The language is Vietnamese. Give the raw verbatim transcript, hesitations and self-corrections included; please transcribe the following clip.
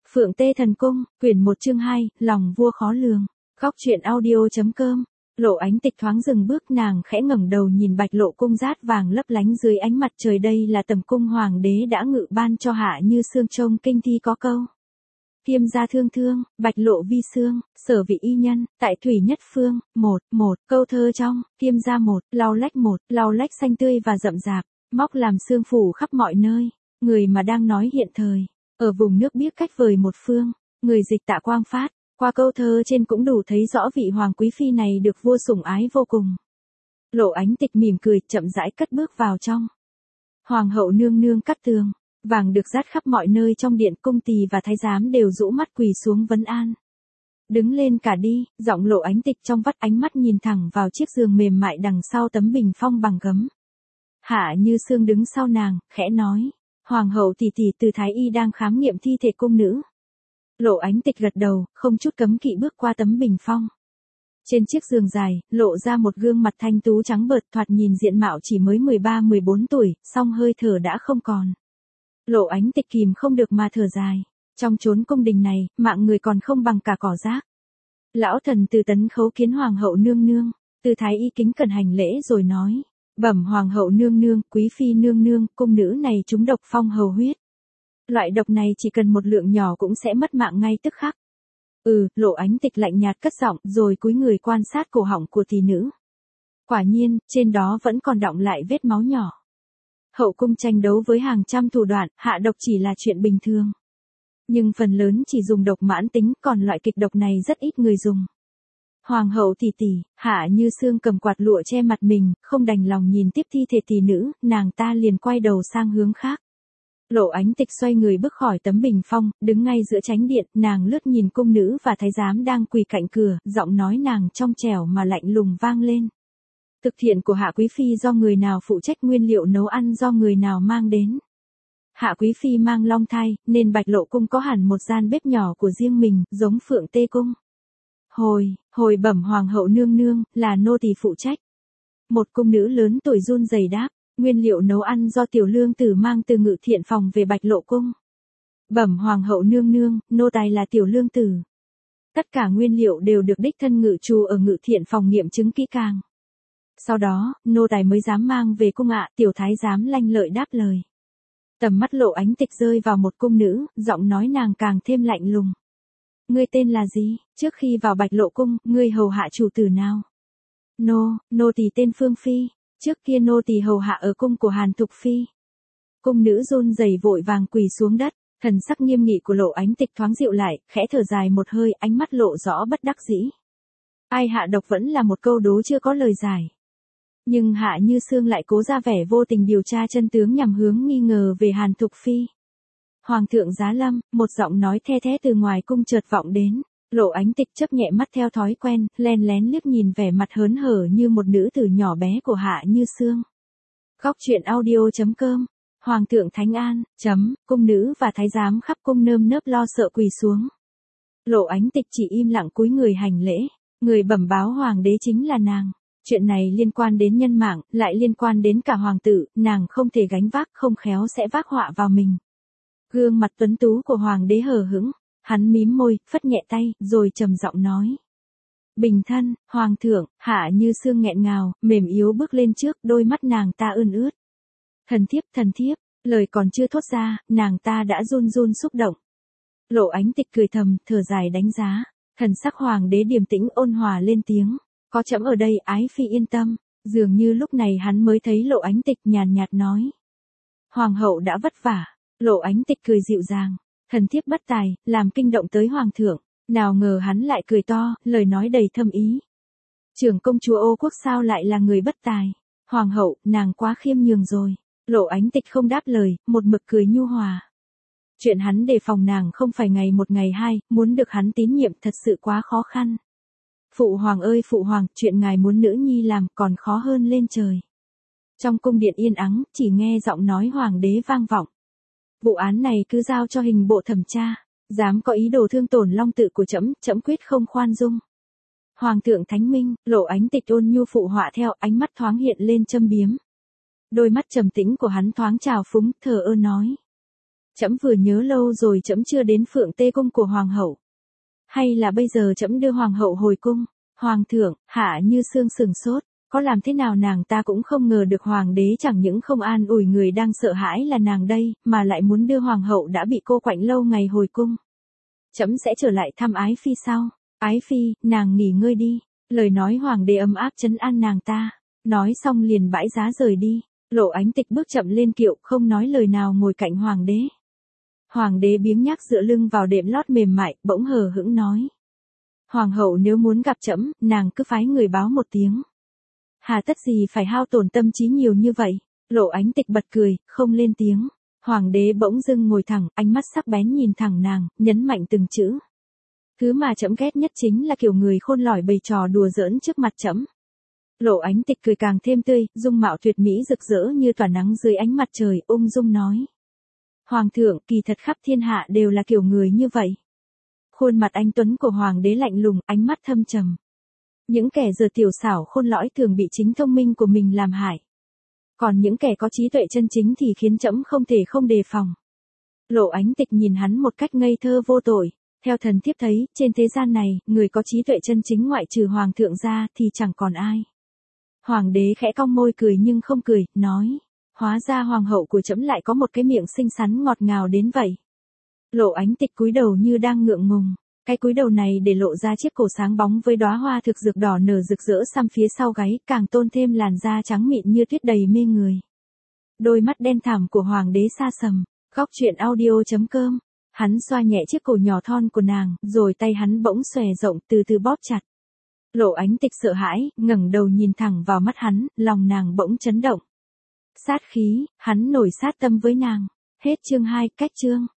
Phượng Tê Thần Cung, quyển một chương hai, lòng vua khó lường. Góc truyện audio.com. Lộ Ánh Tịch thoáng dừng bước, nàng khẽ ngẩng đầu nhìn Bạch Lộ cung rát vàng lấp lánh dưới ánh mặt trời, đây là tầm cung hoàng đế đã ngự ban cho Hạ Như Sương. Trông kinh thi có câu: Kiêm gia thương thương, Bạch Lộ vi sương, sở vị y nhân, tại thủy nhất phương. Một, một, câu thơ trong, Kiêm gia một, lau lách một, lau lách xanh tươi và rậm rạp, móc làm sương phủ khắp mọi nơi. Người mà đang nói hiện thời, ở vùng nước biếc cách vời một phương, người dịch Tạ Quang Phát. Qua câu thơ trên cũng đủ thấy rõ vị hoàng quý phi này được vua sủng ái vô cùng. Lộ Ánh Tịch mỉm cười, chậm rãi cất bước vào trong. Hoàng hậu nương nương cắt tường, vàng được rát khắp mọi nơi trong điện, cung tỳ và thái giám đều rũ mắt quỳ xuống vấn an. Đứng lên cả đi, giọng Lộ Ánh Tịch trong vắt, ánh mắt nhìn thẳng vào chiếc giường mềm mại đằng sau tấm bình phong bằng gấm. Hạ Như Sương đứng sau nàng, khẽ nói: Hoàng hậu tỷ tỷ, từ thái y đang khám nghiệm thi thể cung nữ. Lộ Ánh Tịch gật đầu, không chút cấm kỵ bước qua tấm bình phong. Trên chiếc giường dài, lộ ra một gương mặt thanh tú trắng bợt, thoạt nhìn diện mạo chỉ mới mười ba mười bốn tuổi, song hơi thở đã không còn. Lộ Ánh Tịch kìm không được mà thở dài. Trong chốn cung đình này, mạng người còn không bằng cả cỏ rác. Lão thần Từ tấn khấu kiến hoàng hậu nương nương. Từ thái y kính cẩn hành lễ rồi nói: Bẩm hoàng hậu nương nương, quý phi nương nương, cung nữ này trúng độc phong hầu huyết. Loại độc này chỉ cần một lượng nhỏ cũng sẽ mất mạng ngay tức khắc. Ừ, Lộ Ánh Tịch lạnh nhạt cất giọng, rồi cúi người quan sát cổ họng của tỷ nữ. Quả nhiên, trên đó vẫn còn đọng lại vết máu nhỏ. Hậu cung tranh đấu với hàng trăm thủ đoạn, hạ độc chỉ là chuyện bình thường. Nhưng phần lớn chỉ dùng độc mãn tính, còn loại kịch độc này rất ít người dùng. Hoàng hậu tỷ tỷ, Hạ Như Sương cầm quạt lụa che mặt mình, không đành lòng nhìn tiếp thi thể tỷ nữ, nàng ta liền quay đầu sang hướng khác. Lộ Ánh Tịch xoay người bước khỏi tấm bình phong, đứng ngay giữa chánh điện, nàng lướt nhìn cung nữ và thái giám đang quỳ cạnh cửa, giọng nói nàng trong trẻo mà lạnh lùng vang lên. Thực thiện của Hạ quý phi do người nào phụ trách, nguyên liệu nấu ăn do người nào mang đến? Hạ quý phi mang long thai, nên Bạch Lộ cung có hẳn một gian bếp nhỏ của riêng mình, giống Phượng Tê cung. Hồi, hồi bẩm hoàng hậu nương nương, là nô tỳ phụ trách. Một cung nữ lớn tuổi run rẩy đáp: Nguyên liệu nấu ăn do tiểu lương tử mang từ ngự thiện phòng về Bạch Lộ cung. Bẩm hoàng hậu nương nương, nô tài là tiểu lương tử. Tất cả nguyên liệu đều được đích thân ngự trù ở ngự thiện phòng nghiệm chứng kỹ càng. Sau đó, nô tài mới dám mang về cung ạ. Tiểu thái giám lanh lợi đáp lời. Tầm mắt Lộ Ánh Tịch rơi vào một cung nữ, giọng nói nàng càng thêm lạnh lùng. Ngươi tên là gì? Trước khi vào Bạch Lộ cung, ngươi hầu hạ chủ tử nào? Nô, nô tỳ tên Phương Phi. Trước kia nô tỳ hầu hạ ở cung của Hàn Thục Phi. Cung nữ run rẩy vội vàng quỳ xuống đất, thần sắc nghiêm nghị của Lộ Ánh Tịch thoáng dịu lại, khẽ thở dài một hơi, ánh mắt lộ rõ bất đắc dĩ. Ai hạ độc vẫn là một câu đố chưa có lời giải. Nhưng Hạ Như Sương lại cố ra vẻ vô tình điều tra chân tướng nhằm hướng nghi ngờ về Hàn Thục Phi. Hoàng thượng giá lâm, một giọng nói the thé từ ngoài cung chợt vọng đến. Lộ Ánh Tịch chớp nhẹ mắt theo thói quen, len lén liếc nhìn vẻ mặt hớn hở như một nữ tử nhỏ bé của Hạ Như Sương. Góc truyện audio.com. Hoàng thượng thánh an, chấm, cung nữ và thái giám khắp cung nơm nớp lo sợ quỳ xuống. Lộ Ánh Tịch chỉ im lặng cúi người hành lễ. Người bẩm báo hoàng đế chính là nàng. Chuyện này liên quan đến nhân mạng, lại liên quan đến cả hoàng tử, nàng không thể gánh vác, không khéo sẽ vác họa vào mình. Gương mặt tuấn tú của hoàng đế hờ hững. Hắn mím môi, phất nhẹ tay, rồi trầm giọng nói: Bình thân, hoàng thượng. Hạ Như Sương nghẹn ngào, mềm yếu bước lên trước, đôi mắt nàng ta ươn ướt. Thần thiếp, thần thiếp, lời còn chưa thốt ra, nàng ta đã run run xúc động. Lộ Ánh Tịch cười thầm, thở dài đánh giá. Thần sắc hoàng đế điềm tĩnh ôn hòa lên tiếng: Có trẫm ở đây, ái phi yên tâm. Dường như lúc này hắn mới thấy Lộ Ánh Tịch, nhàn nhạt nói: Hoàng hậu đã vất vả. Lộ Ánh Tịch cười dịu dàng: Thần thiếp bất tài, làm kinh động tới hoàng thượng. Nào ngờ hắn lại cười to, lời nói đầy thâm ý. Trưởng công chúa Ô Quốc sao lại là người bất tài? Hoàng hậu, nàng quá khiêm nhường rồi. Lộ Ánh Tịch không đáp lời, một mực cười nhu hòa. Chuyện hắn đề phòng nàng không phải ngày một ngày hai, muốn được hắn tín nhiệm thật sự quá khó khăn. Phụ hoàng ơi phụ hoàng, chuyện ngài muốn nữ nhi làm còn khó hơn lên trời. Trong cung điện yên ắng, chỉ nghe giọng nói hoàng đế vang vọng. Vụ án này cứ giao cho hình bộ thẩm tra, dám có ý đồ thương tổn long tự của trẫm, trẫm quyết không khoan dung. Hoàng thượng thánh minh. Lộ Ánh Tịch ôn nhu phụ họa theo, ánh mắt thoáng hiện lên châm biếm. Đôi mắt trầm tĩnh của hắn thoáng trào phúng, thờ ơ nói: Trẫm vừa nhớ lâu rồi trẫm chưa đến Phượng Tê cung của hoàng hậu. Hay là bây giờ trẫm đưa hoàng hậu hồi cung? Hoàng thượng, Hạ Như Sương sừng sốt, có làm thế nào nàng ta cũng không ngờ được hoàng đế chẳng những không an ủi người đang sợ hãi là nàng đây, mà lại muốn đưa hoàng hậu đã bị cô quạnh lâu ngày hồi cung. Trẫm sẽ trở lại thăm Ái Phi sau. Ái Phi, nàng nghỉ ngơi đi. Lời nói hoàng đế ấm áp trấn an nàng ta. Nói xong liền bãi giá rời đi. Lộ Ánh Tịch bước chậm lên kiệu, không nói lời nào ngồi cạnh hoàng đế. Hoàng đế biếng nhác dựa lưng vào đệm lót mềm mại, bỗng hờ hững nói. Hoàng hậu nếu muốn gặp trẫm, nàng cứ phái người báo một tiếng. Hà tất gì phải hao tổn tâm trí nhiều như vậy? Lộ Ánh Tịch bật cười, không lên tiếng. Hoàng đế bỗng dưng ngồi thẳng, ánh mắt sắc bén nhìn thẳng nàng, nhấn mạnh từng chữ. Thứ mà trẫm ghét nhất chính là kiểu người khôn lỏi bày trò đùa giỡn trước mặt trẫm. Lộ Ánh Tịch cười càng thêm tươi, dung mạo tuyệt mỹ rực rỡ như tỏa nắng dưới ánh mặt trời, ung dung nói. Hoàng thượng, kỳ thật khắp thiên hạ đều là kiểu người như vậy. Khuôn mặt anh tuấn của hoàng đế lạnh lùng, ánh mắt thâm trầm. Những kẻ giờ tiểu xảo khôn lõi thường bị chính thông minh của mình làm hại. Còn những kẻ có trí tuệ chân chính thì khiến trẫm không thể không đề phòng. Lộ Ánh Tịch nhìn hắn một cách ngây thơ vô tội. Theo thần thiếp thấy, trên thế gian này, người có trí tuệ chân chính ngoại trừ hoàng thượng ra thì chẳng còn ai. Hoàng đế khẽ cong môi cười nhưng không cười, nói. Hóa ra hoàng hậu của trẫm lại có một cái miệng xinh xắn ngọt ngào đến vậy. Lộ Ánh Tịch cúi đầu như đang ngượng ngùng. Cái cúi đầu này để lộ ra chiếc cổ sáng bóng với đóa hoa thực dược đỏ nở rực rỡ xăm phía sau gáy, càng tôn thêm làn da trắng mịn như tuyết đầy mê người. Đôi mắt đen thẳm của hoàng đế xa sầm. Góc truyện audio chấm com. Hắn xoa nhẹ chiếc cổ nhỏ thon của nàng, rồi tay hắn bỗng xòe rộng từ từ bóp chặt. Lộ Ánh Tịch sợ hãi, ngẩng đầu nhìn thẳng vào mắt hắn, lòng nàng bỗng chấn động. Sát khí, hắn nổi sát tâm với nàng. Hết chương hai, cách chương.